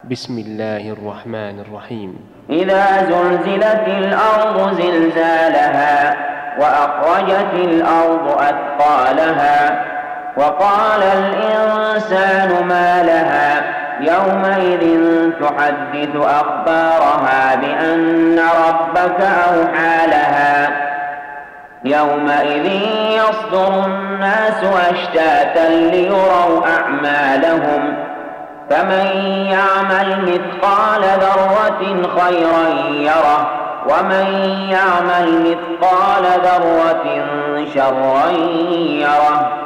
بسم الله الرحمن الرحيم. إذا زلزلت الأرض زلزالها وأخرجت الأرض أثقالها وقال الإنسان ما لها يومئذ تحدث أخبارها بأن ربك أوحى لها يومئذ يصدر الناس أشتاتا ليروا أعمالهم فمن يعمل مثقال ذرة خيرا يره ومن يعمل مثقال ذرة شرا يره